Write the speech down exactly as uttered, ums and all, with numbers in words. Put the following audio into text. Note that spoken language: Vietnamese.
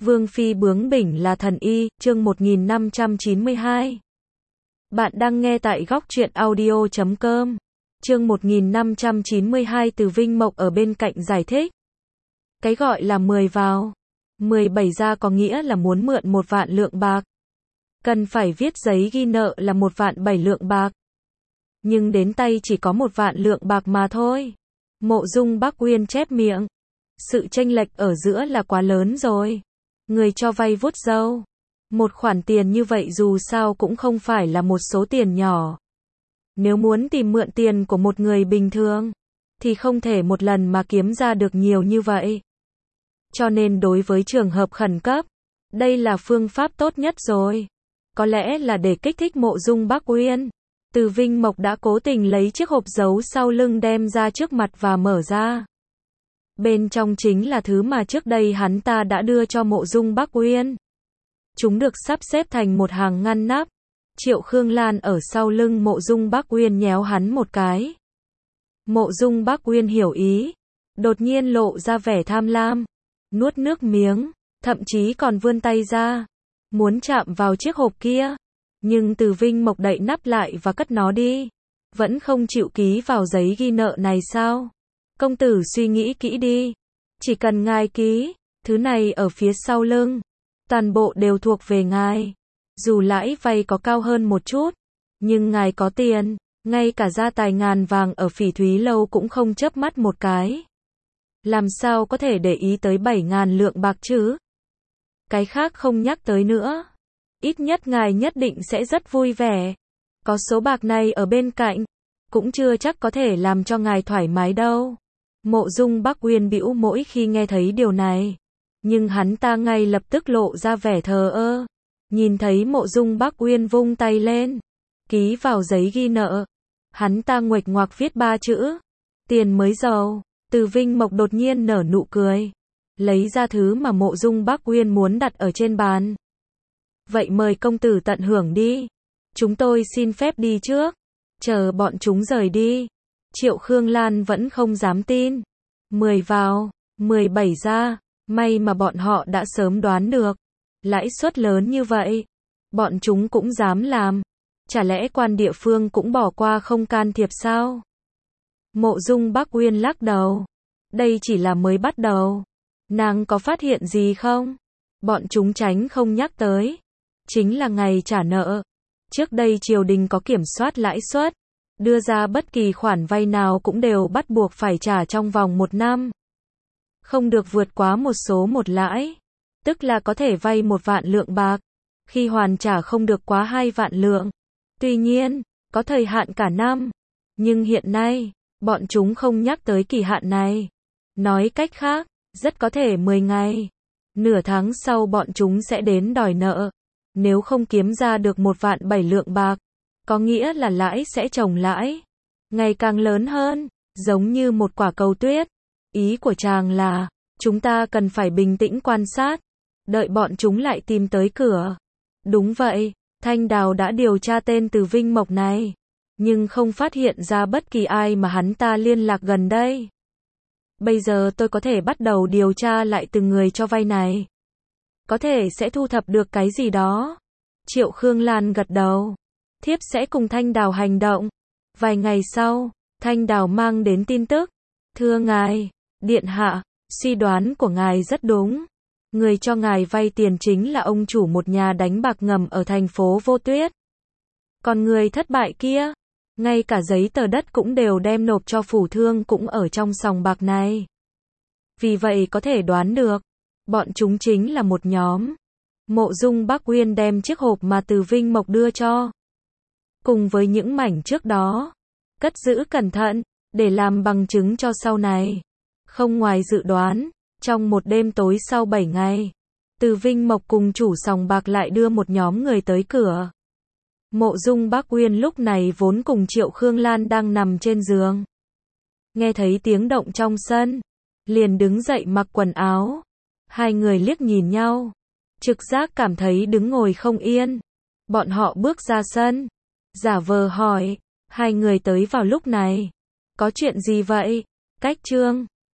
Vương phi bướng bỉnh là thần y, chương một nghìn năm trăm chín mươi hai. Bạn đang nghe tại góc truyện audio chấm com. Chương một nghìn năm trăm chín mươi hai. Từ Vinh Mộc ở bên cạnh giải thích. Cái gọi là mười vào, mười bảy ra có nghĩa là muốn mượn một vạn lượng bạc. Cần phải viết giấy ghi nợ là một vạn bảy lượng bạc. Nhưng đến tay chỉ có một vạn lượng bạc mà thôi. Mộ Dung Bác Uyên chép miệng. Sự chênh lệch ở giữa là quá lớn rồi. Người cho vay vuốt râu. Một khoản tiền như vậy dù sao cũng không phải là một số tiền nhỏ. Nếu muốn tìm mượn tiền của một người bình thường, thì không thể một lần mà kiếm ra được nhiều như vậy. Cho nên đối với trường hợp khẩn cấp, đây là phương pháp tốt nhất rồi. Có lẽ là để kích thích Mộ Dung Bác Uyên. Từ Vinh Mộc đã cố tình lấy chiếc hộp giấu sau lưng đem ra trước mặt và mở ra. Bên trong chính là thứ mà trước đây hắn ta đã đưa cho Mộ Dung Bác Uyên. Chúng được sắp xếp thành một hàng ngăn nắp. Triệu Khương Lan ở sau lưng Mộ Dung Bác Uyên nhéo hắn một cái. Mộ Dung Bác Uyên hiểu ý, đột nhiên lộ ra vẻ tham lam, nuốt nước miếng, thậm chí còn vươn tay ra, muốn chạm vào chiếc hộp kia. Nhưng Từ Vinh Mộc đậy nắp lại và cất nó đi. Vẫn không chịu ký vào giấy ghi nợ này sao? Công tử suy nghĩ kỹ đi. Chỉ cần ngài ký, thứ này ở phía sau lưng, toàn bộ đều thuộc về ngài. Dù lãi vay có cao hơn một chút, nhưng ngài có tiền, ngay cả gia tài ngàn vàng ở Phỉ Thúy Lâu cũng không chớp mắt một cái. Làm sao có thể để ý tới bảy ngàn lượng bạc chứ? Cái khác không nhắc tới nữa. Ít nhất ngài nhất định sẽ rất vui vẻ. Có số bạc này ở bên cạnh, cũng chưa chắc có thể làm cho ngài thoải mái đâu. Mộ Dung Bác Uyên bĩu môi khi nghe thấy điều này. Nhưng hắn ta ngay lập tức lộ ra vẻ thờ ơ. Nhìn thấy Mộ Dung Bác Uyên vung tay lên, ký vào giấy ghi nợ. Hắn ta nguệch ngoạc viết ba chữ. Tiền mới giàu. Từ Vinh Mộc đột nhiên nở nụ cười. Lấy ra thứ mà Mộ Dung Bác Uyên muốn đặt ở trên bàn. Vậy mời công tử tận hưởng đi. Chúng tôi xin phép đi trước. Chờ bọn chúng rời đi. Triệu Khương Lan vẫn không dám tin. mười vào, mười bảy ra. May mà bọn họ đã sớm đoán được. Lãi suất lớn như vậy, bọn chúng cũng dám làm. Chả lẽ quan địa phương cũng bỏ qua không can thiệp sao? Mộ Dung Bác Uyên lắc đầu. Đây chỉ là mới bắt đầu. Nàng có phát hiện gì không? Bọn chúng tránh không nhắc tới. Chính là ngày trả nợ. Trước đây triều đình có kiểm soát lãi suất. Đưa ra bất kỳ khoản vay nào cũng đều bắt buộc phải trả trong vòng một năm. Không được vượt quá một số một lãi. Tức là có thể vay một vạn lượng bạc. Khi hoàn trả không được quá hai vạn lượng. Tuy nhiên, có thời hạn cả năm. Nhưng hiện nay, bọn chúng không nhắc tới kỳ hạn này. Nói cách khác, rất có thể mười ngày. Nửa tháng sau bọn chúng sẽ đến đòi nợ. Nếu không kiếm ra được một vạn bảy lượng bạc, có nghĩa là lãi sẽ chồng lãi. Ngày càng lớn hơn, giống như một quả cầu tuyết. Ý của chàng là, chúng ta cần phải bình tĩnh quan sát. Đợi bọn chúng lại tìm tới cửa. Đúng vậy, Thanh Đào đã điều tra tên Từ Vinh Mộc này. Nhưng không phát hiện ra bất kỳ ai mà hắn ta liên lạc gần đây. Bây giờ tôi có thể bắt đầu điều tra lại từng người cho vay này. Có thể sẽ thu thập được cái gì đó. Triệu Khương Lan gật đầu. Thiếp sẽ cùng Thanh Đào hành động. Vài ngày sau, Thanh Đào mang đến tin tức. Thưa ngài, điện hạ, suy đoán của ngài rất đúng. Người cho ngài vay tiền chính là ông chủ một nhà đánh bạc ngầm ở thành phố Vô Tuyết. Còn người thất bại kia, ngay cả giấy tờ đất cũng đều đem nộp cho phủ thương cũng ở trong sòng bạc này. Vì vậy có thể đoán được, bọn chúng chính là một nhóm. Mộ Dung Bác Uyên đem chiếc hộp mà Từ Vinh Mộc đưa cho, cùng với những mảnh trước đó, cất giữ cẩn thận, để làm bằng chứng cho sau này. Không ngoài dự đoán, trong một đêm tối sau bảy ngày, Từ Vinh Mộc cùng chủ sòng bạc lại đưa một nhóm người tới cửa. Mộ Dung Bác Uyên lúc này vốn cùng Triệu Khương Lan đang nằm trên giường. Nghe thấy tiếng động trong sân, liền đứng dậy mặc quần áo. Hai người liếc nhìn nhau, trực giác cảm thấy đứng ngồi không yên. Bọn họ bước ra sân, giả vờ hỏi, hai người tới vào lúc này. Có chuyện gì vậy? Cách Trương,